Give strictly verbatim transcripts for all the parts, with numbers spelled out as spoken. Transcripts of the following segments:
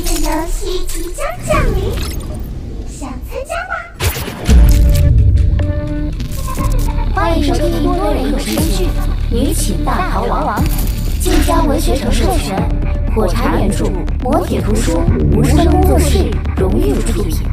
的游戏即将降临，想参加吗？ 欢迎收听多人有声剧《女寝大逃亡》，晋江文学城授权，火柴原著，磨铁图书，无声工作室荣誉出品。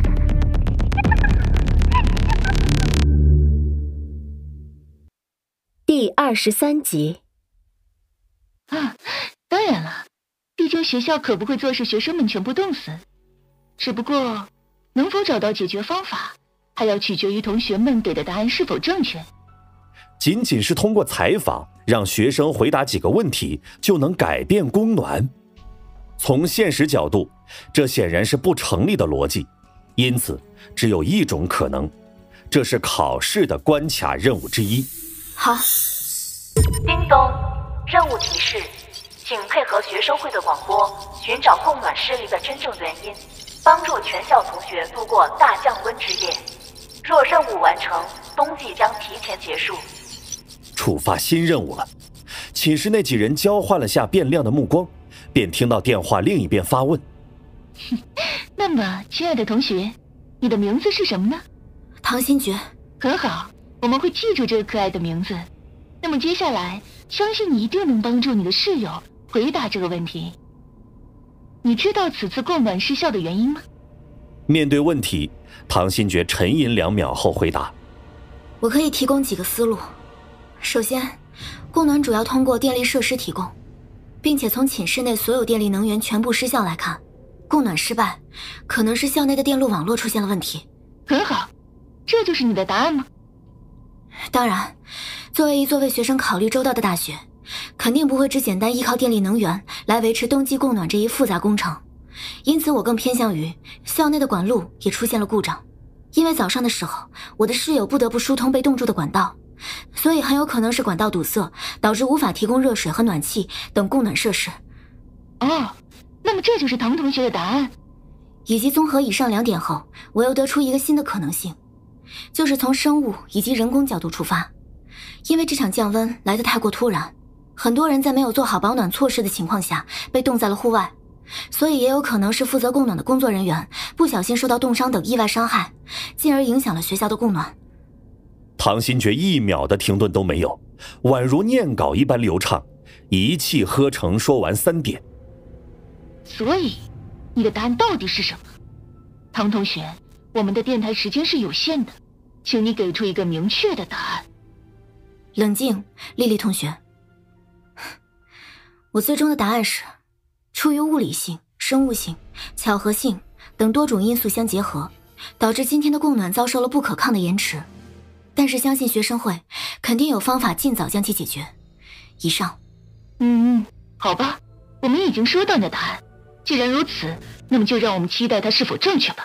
第二十三集。 啊，当然了，毕竟学校可不会坐视学生们全部冻死。只不过，能否找到解决方法，还要取决于同学们给的答案是否正确。 仅仅是通过采访让学生回答几个问题就能改变供暖，从现实角度，这显然是不成立的逻辑。因此，只有一种可能，这是考试的关卡任务之一。 好。 叮咚，任务提示，请配合学生会的广播，寻找供暖失灵的真正原因，帮助全校同学度过大降温之夜。若任务完成，冬季将提前结束。 触发新任务了。寝室那几人交换了下变亮的目光，便听到电话另一边发问： 那么，亲爱的同学，你的名字是什么呢？ 唐新觉。 很好，我们会记住这个可爱的名字。那么接下来，相信你一定能帮助你的室友回答这个问题。你知道此次供暖失效的原因吗？ 面对问题，唐新觉沉吟两秒后回答： 我可以提供几个思路。首先，供暖主要通过电力设施提供，并且从寝室内所有电力能源全部失效来看，供暖失败可能是校内的电路网络出现了问题。 很好，这就是你的答案吗？ 当然，作为一座为学生考虑周到的大学，肯定不会只简单依靠电力能源来维持冬季供暖这一复杂工程。因此我更偏向于校内的管路也出现了故障，因为早上的时候我的室友不得不疏通被冻住的管道，所以很有可能是管道堵塞，导致无法提供热水和暖气等供暖设施。 哦，那么这就是唐同学的答案。 以及综合以上两点后，我又得出一个新的可能性，就是从生物以及人工角度出发。因为这场降温来得太过突然，很多人在没有做好保暖措施的情况下被冻在了户外，所以也有可能是负责供暖的工作人员不小心受到冻伤等意外伤害，进而影响了学校的供暖。 唐新觉一秒的停顿都没有，宛如念稿一般流畅，一气呵成说完三点。 所以，你的答案到底是什么？唐同学，我们的电台时间是有限的，请你给出一个明确的答案。 冷静，丽丽同学。我最终的答案是，出于物理性、生物性、巧合性等多种因素相结合，导致今天的供暖遭受了不可抗的延迟。但是相信学生会肯定有方法尽早将其解决。以上。 嗯，好吧，我们已经收到你的答案。既然如此，那么就让我们期待它是否正确吧。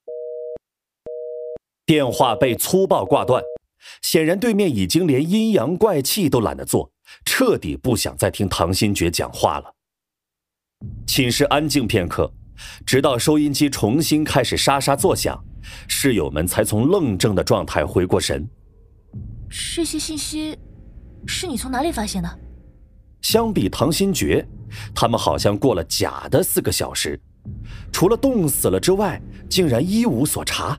电话被粗暴挂断，显然对面已经连阴阳怪气都懒得做，彻底不想再听唐新觉讲话了。寝室安静片刻，直到收音机重新开始沙沙作响，室友们才从愣怔的状态回过神。 这些信息是你从哪里发现的？ 相比唐新觉，他们好像过了假的四个小时，除了冻死了之外，竟然一无所查。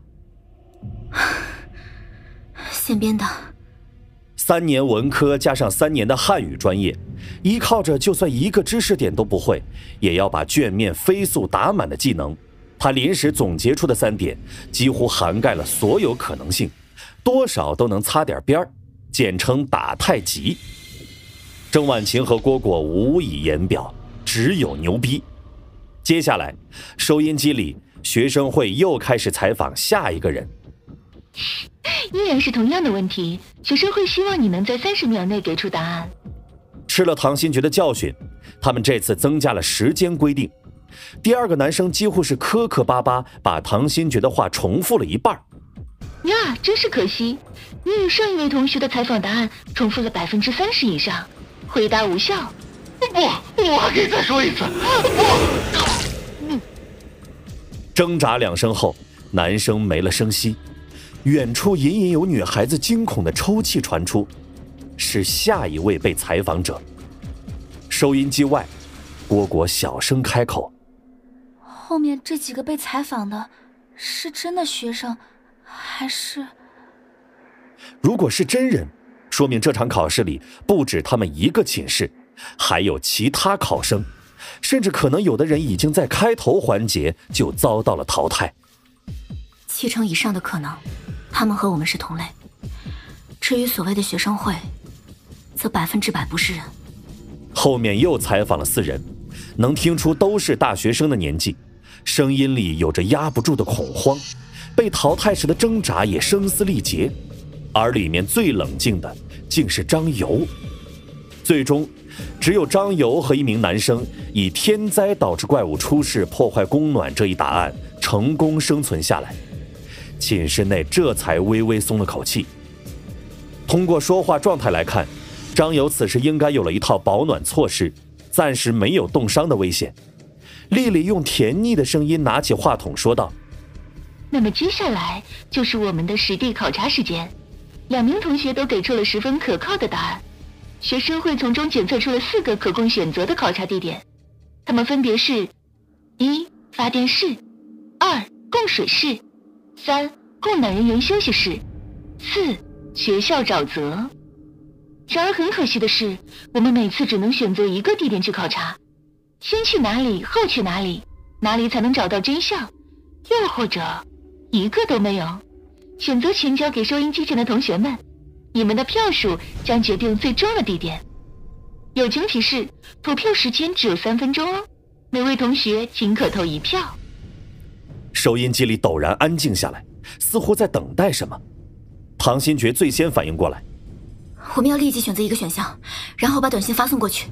现编的。 三年文科加上三年的汉语专业，依靠着就算一个知识点都不会，也要把卷面飞速打满的技能，他临时总结出的三点几乎涵盖了所有可能性，多少都能擦点边儿，简称打太极。郑婉晴和蝈蝈无以言表，只有牛逼。接下来，收音机里学生会又开始采访下一个人。 依然是同样的问题，学生会希望你能在三十秒内给出答案。 吃了唐新觉的教训，他们这次增加了时间规定。第二个男生几乎是磕磕巴巴把唐新觉的话重复了一半。 呀，真是可惜，你与上一位同学的采访答案重复了百分之三十以上，回答无效。 不，我还可以再说一次。 不。挣扎两声后，男生没了声息。远处隐隐有女孩子惊恐的抽泣传出，是下一位被采访者。收音机外，蝈蝈小声开口：“ 好后面这几个被采访的是真的学生，还是…… 如果是真人，说明这场考试里不止他们一个寝室，还有其他考生，甚至可能有的人已经在开头环节就遭到了淘汰。 七成以上的可能，他们和我们是同类。至于所谓的学生会，则百分之百不是人。 后面又采访了四人，能听出都是大学生的年纪，声音里有着压不住的恐慌，被淘汰时的挣扎也声嘶力竭。而里面最冷静的竟是张游。最终只有张游和一名男生以天灾导致怪物出世破坏供暖这一答案成功生存下来，寝室内这才微微松了口气。通过说话状态来看，张游此时应该有了一套保暖措施，暂时没有冻伤的危险。丽丽用甜腻的声音拿起话筒说道： 那么接下来就是我们的实地考察时间，两名同学都给出了十分可靠的答案，学生会从中检测出了四个可供选择的考察地点，它们分别是：一、发电室；二、供水室；三、供暖人员休息室；四、学校沼泽。然而很可惜的是，我们每次只能选择一个地点去考察，先去哪里后去哪里，哪里才能找到真相？又或者一个都没有？选择权交给收音机前的同学们，你们的票数将决定最终的地点。友情提示，投票时间只有三分钟哦，每位同学仅可投一票。 收音机里陡然安静下来，似乎在等待什么。唐新觉最先反应过来， 我们要立即选择一个选项，然后把短信发送过去。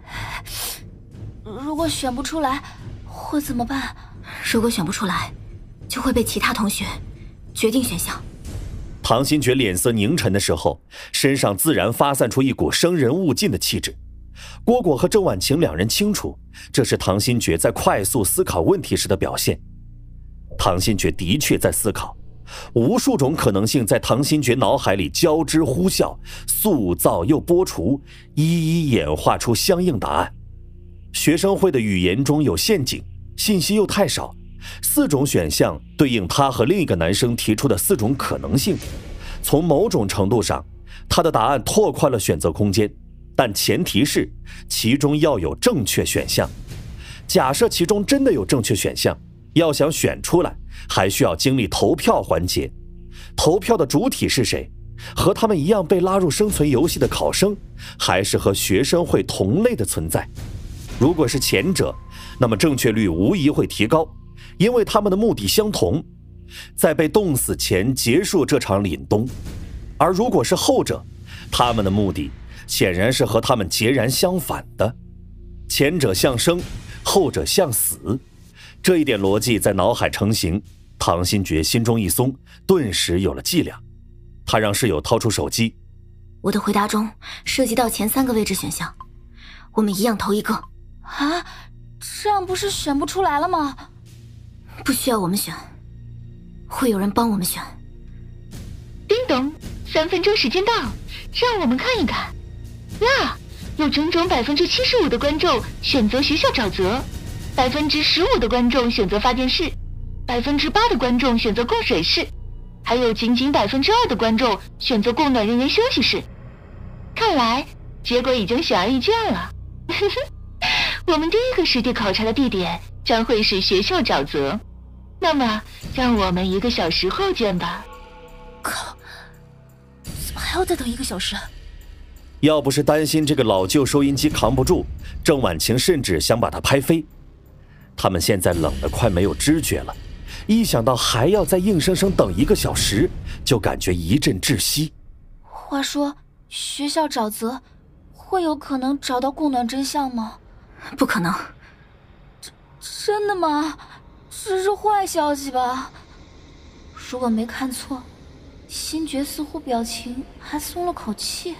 如果选不出来会怎么办？ 如果选不出来，就会被其他同学决定选项。 唐新觉脸色凝沉的时候，身上自然发散出一股生人勿近的气质。蝈蝈和郑婉晴两人清楚，这是唐新觉在快速思考问题时的表现。唐新觉的确在思考，无数种可能性在唐新觉脑海里交织呼啸，塑造又剥除，一一演化出相应答案。学生会的语言中有陷阱，信息又太少，四种选项对应他和另一个男生提出的四种可能性。从某种程度上，他的答案拓宽了选择空间，但前提是其中要有正确选项。假设其中真的有正确选项，要想选出来，还需要经历投票环节。投票的主体是谁？和他们一样被拉入生存游戏的考生，还是和学生会同类的存在？如果是前者，那么正确率无疑会提高，因为他们的目的相同，在被冻死前结束这场凛冬。而如果是后者，他们的目的显然是和他们截然相反的，前者向生，后者向死。这一点逻辑在脑海成型，唐新觉心中一松，顿时有了伎俩。他让室友掏出手机， 我的回答中涉及到前三个位置选项，我们一样投一个。 啊，这样不是选不出来了吗？ 不需要我们选，会有人帮我们选。 叮咚，三分钟时间到，让我们看一看。呀，有整整百分之七十五的观众选择学校沼泽，百分之十五的观众选择发电室，百分之八的观众选择供水室，还有仅仅百分之二的观众选择供暖人员休息室。看来结果已经显而易见了。我们第一个实地考察的地点将会是学校沼泽，那么让我们一个小时后见吧。 靠，怎么还要再等一个小时？ 要不是担心这个老旧收音机扛不住，郑婉晴甚至想把它拍飞。他们现在冷得快没有知觉了，一想到还要再硬生生等一个小时，就感觉一阵窒息。 话说，学校沼泽会有可能找到供暖真相吗？ 不可能。 真的吗？这是坏消息吧？如果没看错，新觉似乎表情还松了口气。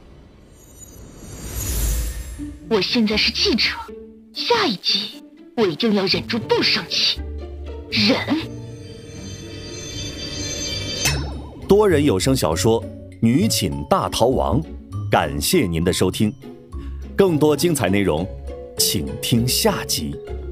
我现在是记者，下一集我一定要忍住不生气。忍。 多人有声小说《女寝大逃亡》，感谢您的收听。更多精彩内容，请听下集。